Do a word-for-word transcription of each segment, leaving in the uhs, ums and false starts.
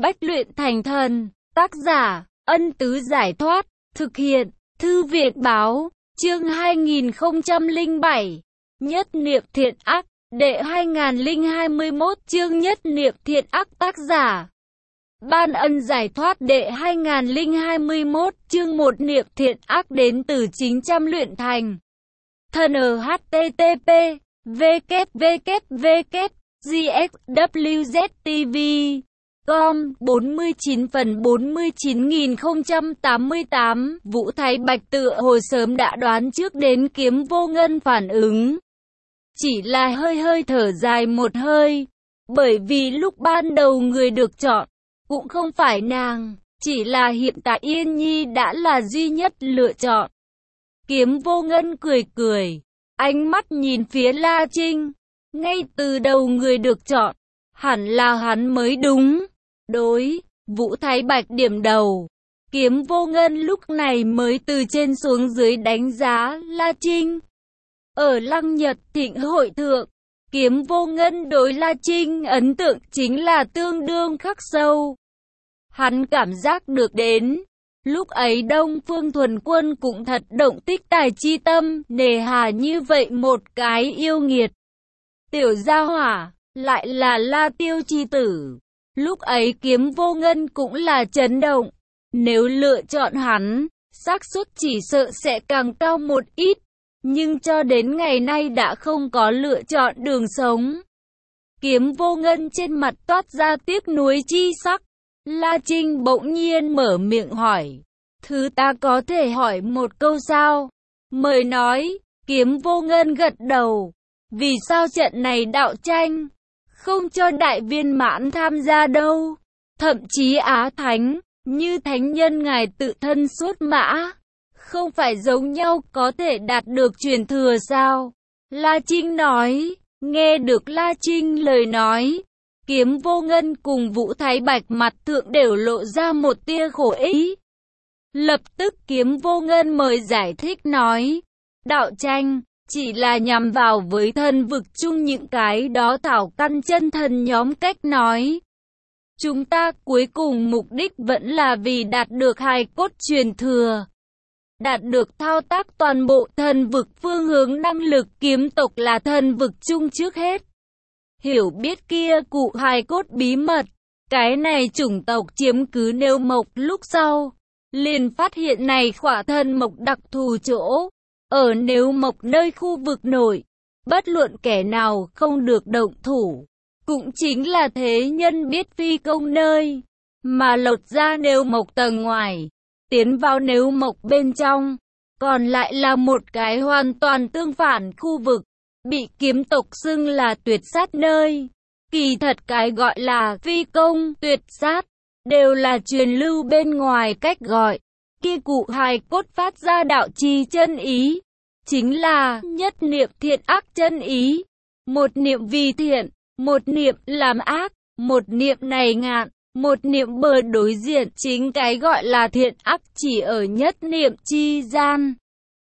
Bách luyện thành thần. Tác giả, Ân Tứ Giải Thoát. Thực hiện, Thư viện Báo. Chương hai nghìn không trăm lẻ bảy. Nhất niệm thiện ác. Đệ hai nghìn không trăm hai mươi mốt. Chương Nhất niệm thiện ác. Tác giả, Ban Ân Giải Thoát. Đệ hai nghìn không trăm hai mươi mốt. Chương Một niệm thiện ác đến từ chính trăm luyện thành thần. H T T P W W W G X W Z T V com bốn mươi chín phần bốn mươi chín nghìn không trăm tám mươi tám. Vũ Thái Bạch tựa hồ sớm đã đoán trước đến Kiếm Vô Ngân phản ứng, chỉ là hơi hơi thở dài một hơi, bởi vì lúc ban đầu người được chọn cũng không phải nàng, chỉ là hiện tại Yên Nhi đã là duy nhất lựa chọn. Kiếm Vô Ngân cười cười, ánh mắt nhìn phía La Trinh. Ngay từ đầu người được chọn hẳn là hắn mới đúng. Đối, Vũ Thái Bạch điểm đầu. Kiếm Vô Ngân lúc này mới từ trên xuống dưới đánh giá La Trinh. Ở Lăng Nhật Thịnh hội thượng, Kiếm Vô Ngân đối La Trinh ấn tượng chính là tương đương khắc sâu. Hắn cảm giác được đến, lúc ấy Đông Phương Thuần Quân cũng thật động tích tài chi tâm, nề hà như vậy một cái yêu nghiệt tiểu gia hỏa, lại là La Tiêu chi tử. Lúc ấy Kiếm Vô Ngân cũng là chấn động. Nếu lựa chọn hắn, xác suất chỉ sợ sẽ càng cao một ít. Nhưng cho đến ngày nay đã không có lựa chọn đường sống. Kiếm Vô Ngân trên mặt toát ra tiếc nuối chi sắc. La Trinh bỗng nhiên mở miệng hỏi, thứ ta có thể hỏi một câu sao? Mời nói. Kiếm Vô Ngân gật đầu. Vì sao trận này đạo tranh không cho đại viên mãn tham gia đâu? Thậm chí Á Thánh, như thánh nhân ngài tự thân xuất mã, không phải giống nhau có thể đạt được truyền thừa sao? La Trinh nói. Nghe được La Trinh lời nói, Kiếm Vô Ngân cùng Vũ Thái Bạch mặt thượng đều lộ ra một tia khổ ý. Lập tức Kiếm Vô Ngân mời giải thích nói, đạo tranh chỉ là nhằm vào với thân vực chung những cái đó thảo căn chân thần nhóm cách nói. Chúng ta cuối cùng mục đích vẫn là vì đạt được hài cốt truyền thừa, đạt được thao tác toàn bộ thần vực phương hướng năng lực. Kiếm tộc là thần vực chung trước hết. Hiểu biết kia cụ hài cốt bí mật, cái này chủng tộc chiếm cứ Nêu Mộc lúc sau, liền phát hiện này khỏa thần mộc đặc thù chỗ. Ở Nêu Mộc nơi khu vực nội, bất luận kẻ nào không được động thủ, cũng chính là thế nhân biết phi công nơi, mà lột ra Nêu Mộc tầng ngoài, tiến vào Nêu Mộc bên trong, còn lại là một cái hoàn toàn tương phản khu vực, bị kiếm tộc xưng là tuyệt sát nơi. Kỳ thật cái gọi là phi công, tuyệt sát, đều là truyền lưu bên ngoài cách gọi. Kia cụ hài cốt phát ra đạo chi chân ý, chính là nhất niệm thiện ác chân ý. Một niệm vì thiện, một niệm làm ác, một niệm này ngạn, một niệm bờ đối diện. Chính cái gọi là thiện ác chỉ ở nhất niệm chi gian.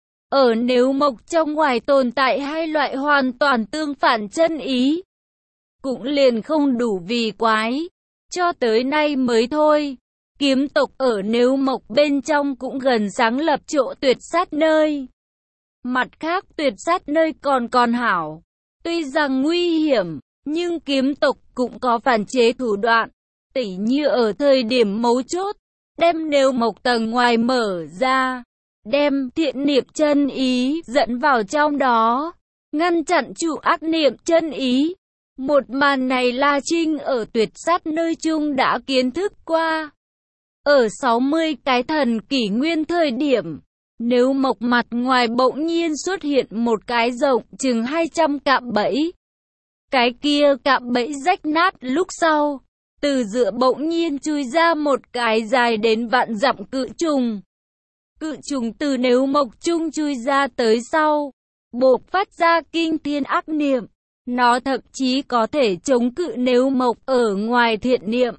Ở Nêu Mộc trong ngoài tồn tại hai loại hoàn toàn tương phản chân ý, cũng liền không đủ vì quái. Cho tới nay mới thôi, kiếm tộc ở Nêu Mộc bên trong cũng gần sáng lập chỗ tuyệt sát nơi. Mặt khác tuyệt sát nơi còn còn hảo, tuy rằng nguy hiểm, nhưng kiếm tộc cũng có phản chế thủ đoạn, tỉ như ở thời điểm mấu chốt, đem Nêu Mộc tầng ngoài mở ra, đem thiện niệm chân ý dẫn vào trong đó, ngăn chặn chủ ác niệm chân ý. Một màn này La Trinh ở tuyệt sát nơi chung đã kiến thức qua. Ở sáu mươi cái thần kỷ nguyên thời điểm, Nêu Mộc mặt ngoài bỗng nhiên xuất hiện một cái rộng chừng hai trăm cạm bẫy. Cái kia cạm bẫy rách nát lúc sau, từ giữa bỗng nhiên chui ra một cái dài đến vạn dặm cự trùng. Cự trùng từ Nêu Mộc chung chui ra tới sau, bộc phát ra kinh thiên ác niệm. Nó thậm chí có thể chống cự Nêu Mộc ở ngoài thiện niệm.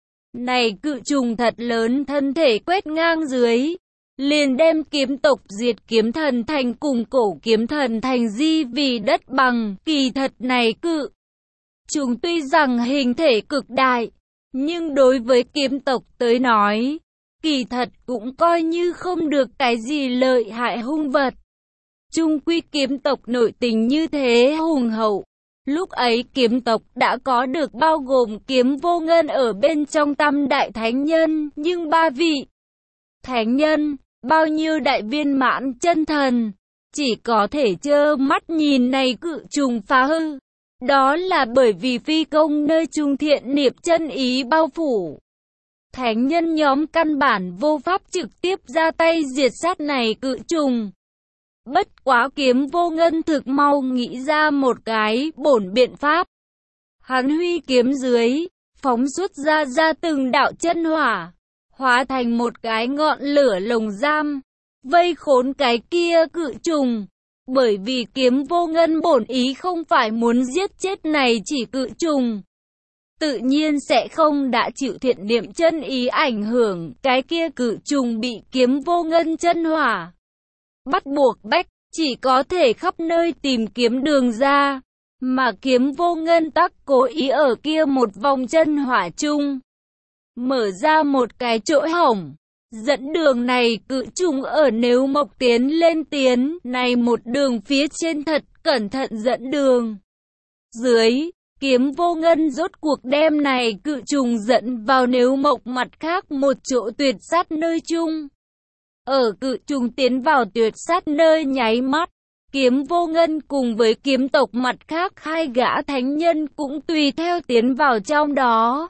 Này cự trùng thật lớn, thân thể quét ngang dưới, liền đem kiếm tộc diệt kiếm thần thành cùng cổ kiếm thần thành di vì đất bằng. Kỳ thật này cự trùng tuy rằng hình thể cực đại, Nhưng đối với kiếm tộc tới nói, kỳ thật cũng coi như không được cái gì lợi hại hung vật. Chung quy kiếm tộc nội tình như thế hùng hậu. Lúc ấy kiếm tộc đã có được bao gồm Kiếm Vô Ngân ở bên trong tam đại thánh nhân, nhưng ba vị thánh nhân, bao nhiêu đại viên mãn chân thần, chỉ có thể trơ mắt nhìn này cự trùng phá hư. Đó là bởi vì phi công nơi trung thiện niệm chân ý bao phủ. Thánh nhân nhóm căn bản vô pháp trực tiếp ra tay diệt sát này cự trùng. Bất quá Kiếm Vô Ngân thực mau nghĩ ra một cái bổn biện pháp. Hắn huy kiếm dưới, phóng xuất ra ra từng đạo chân hỏa, hóa thành một cái ngọn lửa lồng giam, vây khốn cái kia cự trùng. Bởi vì Kiếm Vô Ngân bổn ý không phải muốn giết chết này chỉ cự trùng, tự nhiên sẽ không đã chịu thiện niệm chân ý ảnh hưởng, cái kia cự trùng bị Kiếm Vô Ngân chân hỏa bắt buộc bách, chỉ có thể khắp nơi tìm kiếm đường ra, mà Kiếm Vô Ngân tắc cố ý ở kia một vòng chân hỏa chung mở ra một cái chỗ hổng, dẫn đường này cự trùng ở nếu mộc tiến lên tiến, này một đường phía trên thật cẩn thận dẫn đường. Dưới, Kiếm Vô Ngân rốt cuộc đem này cự trùng dẫn vào nếu mộc mặt khác một chỗ tuyệt sát nơi chung. Ở cự trùng tiến vào tuyệt sát nơi nháy mắt, Kiếm Vô Ngân cùng với kiếm tộc mặt khác hai gã thánh nhân cũng tùy theo tiến vào trong đó.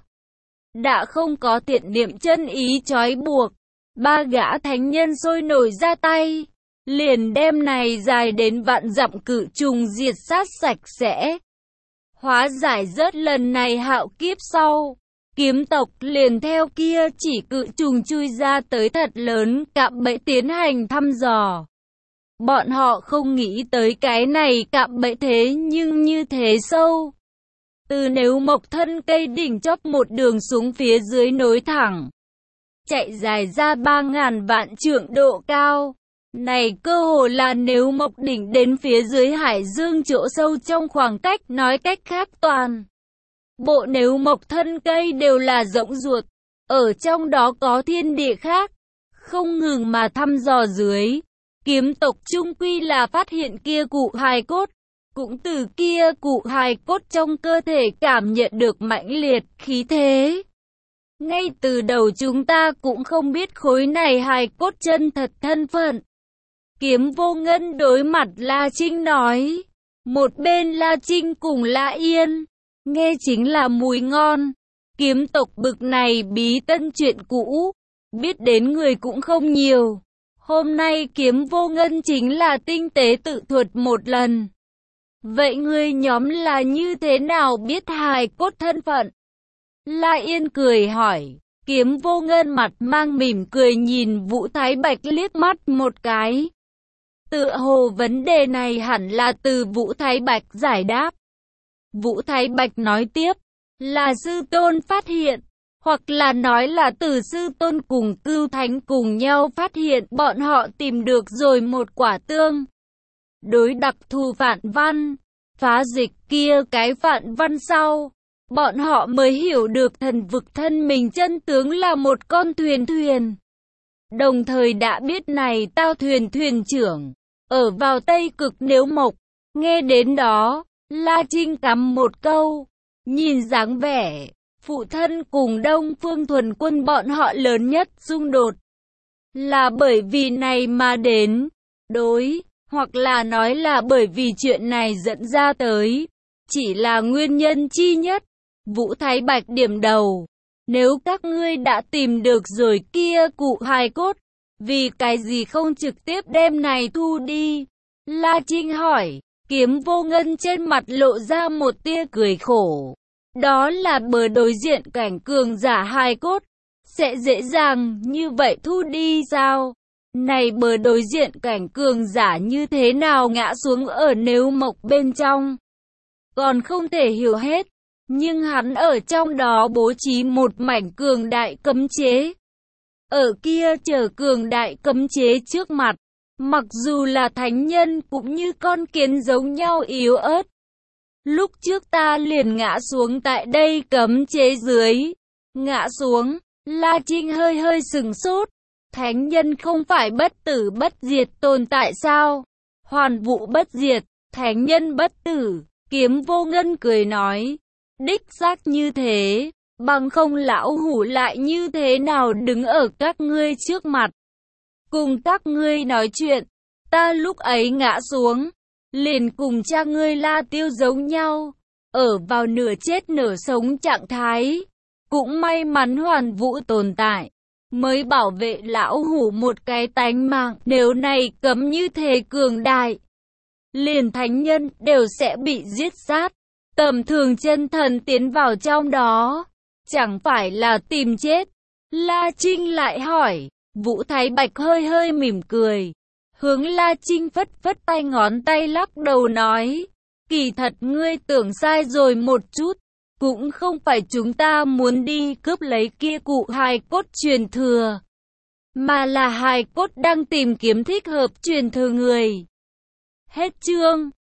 Đã không có tiện niệm chân ý trói buộc, ba gã thánh nhân sôi nổi ra tay, liền đem này dài đến vạn dặm cự trùng diệt sát sạch sẽ. Hóa giải rớt lần này hạo kiếp sau, kiếm tộc liền theo kia chỉ cự trùng chui ra tới thật lớn cạm bẫy tiến hành thăm dò. Bọn họ không nghĩ tới cái này cạm bẫy thế nhưng như thế sâu. Từ nếu mộc thân cây đỉnh chóp một đường xuống phía dưới nối thẳng, chạy dài ra ba ngàn vạn trượng độ cao. Này cơ hồ là nếu mộc đỉnh đến phía dưới hải dương chỗ sâu trong khoảng cách, nói cách khác toàn bộ nếu mộc thân cây đều là rỗng ruột, ở trong đó có thiên địa khác. Không ngừng mà thăm dò dưới, kiếm tộc trung quy là phát hiện kia cụ hài cốt, cũng từ kia cụ hài cốt trong cơ thể cảm nhận được mãnh liệt khí thế. Ngay từ đầu chúng ta cũng không biết khối này hài cốt chân thật thân phận. Kiếm Vô Ngân đối mặt La Trinh nói. Một bên La Trinh cùng La Yên, nghe chính là mùi ngon. Kiếm tộc bực này bí tân chuyện cũ, biết đến người cũng không nhiều. Hôm nay Kiếm Vô Ngân chính là tinh tế tự thuật một lần. Vậy ngươi nhóm là như thế nào biết hài cốt thân phận? La Yên cười hỏi. Kiếm Vô Ngân mặt mang mỉm cười nhìn Vũ Thái Bạch liếc mắt một cái. Tựa hồ vấn đề này hẳn là từ Vũ Thái Bạch giải đáp. Vũ Thái Bạch nói tiếp, là sư tôn phát hiện, hoặc là nói là từ sư tôn cùng Cưu Thánh cùng nhau phát hiện, bọn họ tìm được rồi một quả tương đối đặc thù phản văn, phá dịch kia cái phản văn sau, bọn họ mới hiểu được thần vực thân mình chân tướng là một con thuyền thuyền. Đồng thời đã biết này tao thuyền thuyền trưởng ở vào Tây Cực Nếu Mộc. Nghe đến đó, La Trinh cắm một câu, nhìn dáng vẻ phụ thân cùng Đông Phương Thuần Quân bọn họ lớn nhất xung đột là bởi vì này mà đến, đối, hoặc là nói là bởi vì chuyện này dẫn ra tới, chỉ là nguyên nhân chi nhất. Vũ Thái Bạch điểm đầu, nếu các ngươi đã tìm được rồi kia cụ hài cốt, vì cái gì không trực tiếp đem này thu đi? La Trinh hỏi. Kiếm Vô Ngân trên mặt lộ ra một tia cười khổ. Đó là bờ đối diện cảnh cường giả hài cốt, sẽ dễ dàng như vậy thu đi sao? Này bờ đối diện cảnh cường giả như thế nào ngã xuống ở nếu mộc bên trong? Còn không thể hiểu hết, nhưng hắn ở trong đó bố trí một mảnh cường đại cấm chế. Ở kia chờ cường đại cấm chế trước mặt, mặc dù là thánh nhân cũng như con kiến giống nhau yếu ớt. Lúc trước ta liền ngã xuống tại đây cấm chế dưới, ngã xuống. La Trinh hơi hơi sừng sốt. Thánh nhân không phải bất tử bất diệt tồn tại sao? Hoàn vũ bất diệt, thánh nhân bất tử. Kiếm Vô Ngân cười nói, đích xác như thế, bằng không lão hủ lại như thế nào đứng ở các ngươi trước mặt, cùng các ngươi nói chuyện. Ta lúc ấy ngã xuống, liền cùng cha ngươi La Tiêu giống nhau, ở vào nửa chết nửa sống trạng thái. Cũng may mắn Hoàn Vũ tồn tại, mới bảo vệ lão hủ một cái tánh mạng. Nếu này cấm như thế cường đại, liền thánh nhân đều sẽ bị giết sát. Tầm thường chân thần tiến vào trong đó, chẳng phải là tìm chết. La Trinh lại hỏi. Vũ Thái Bạch hơi hơi mỉm cười, hướng La Trinh phất phất tay, ngón tay lắc đầu nói, kỳ thật ngươi tưởng sai rồi một chút, cũng không phải chúng ta muốn đi cướp lấy kia cụ hài cốt truyền thừa, mà là hài cốt đang tìm kiếm thích hợp truyền thừa người. Hết chương.